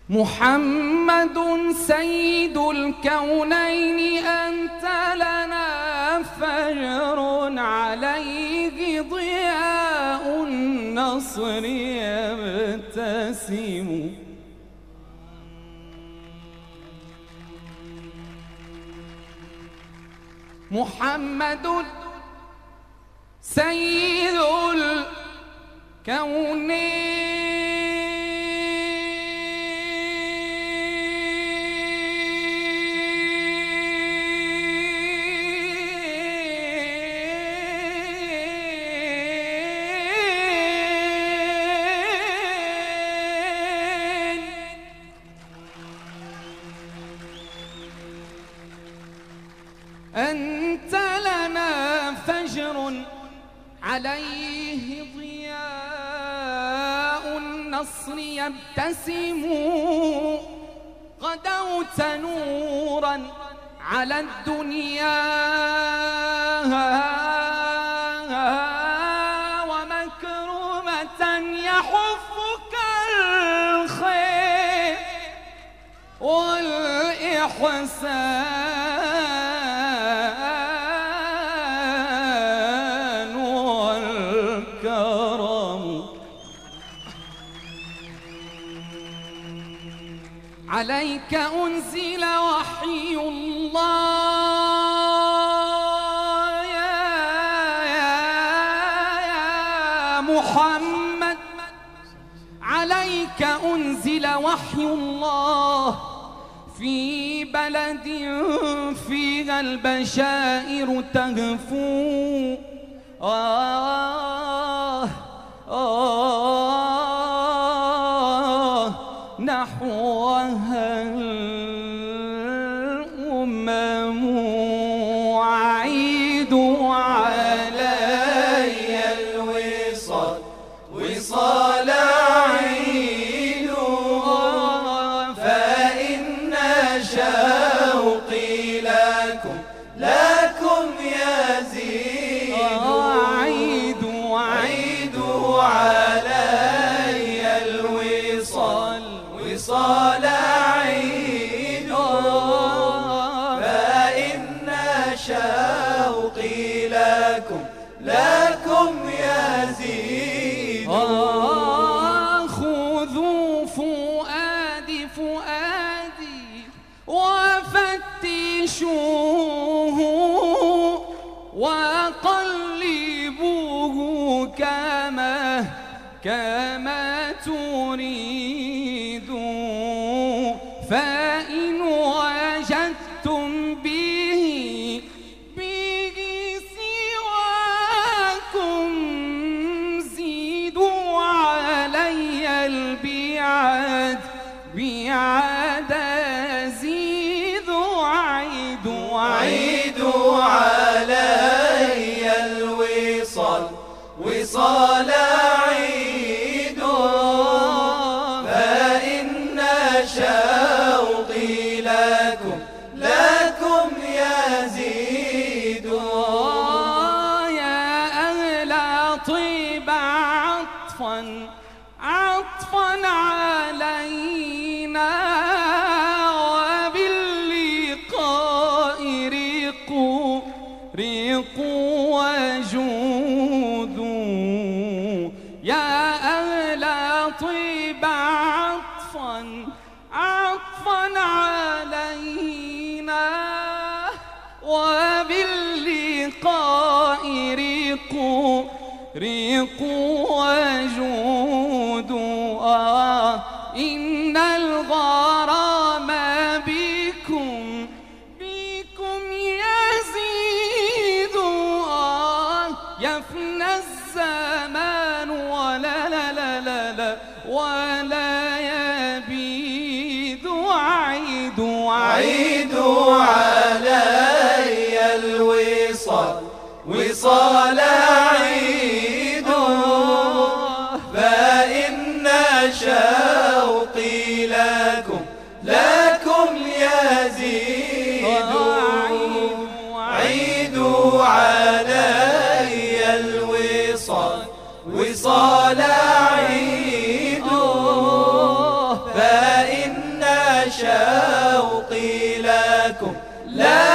محمد سيد الكونين أنت لنا فجر عليه ضياء النصر يبتسم. محمد سيد الكونين أنت لنا فجر عليه ضياء النصر يبتسم. غدوت نورا على الدنيا ومكرمة يحفك الخير والإحسان والكرم. عليك أنزل وحي الله يا محمد. عليك أنزل وحي الله في بلد فيها البشائر تهفو. نحوها الأمم عيد علي الوصال وصال عيد. فإن شوقي لكم يزيد. عيد علي الوصال وصال عيد. فإن شوقي لكم يزيد. خذوا فؤادي وفتشوه وقلبوه كما تريد. فإن وجدتم به سواكم زيدوا علي البيعاد زيدوا. عيد علي الوصال وصال عيد. فإن شوقي لكم يزيد. يا أهل طيب عطفا علينا وباللقاء رقوا وجودوا. يا أهل طيب عطفا علينا وباللقاء رقوا وجودوا. إن الغرام بكم يزيد. يفنى الزمان ولا يبيد. عيد علي الوصال وصال عيد. فإن شوقي لكم يزيد. عيد علي الوصال وصال عيد. فإن شوقي لكم لا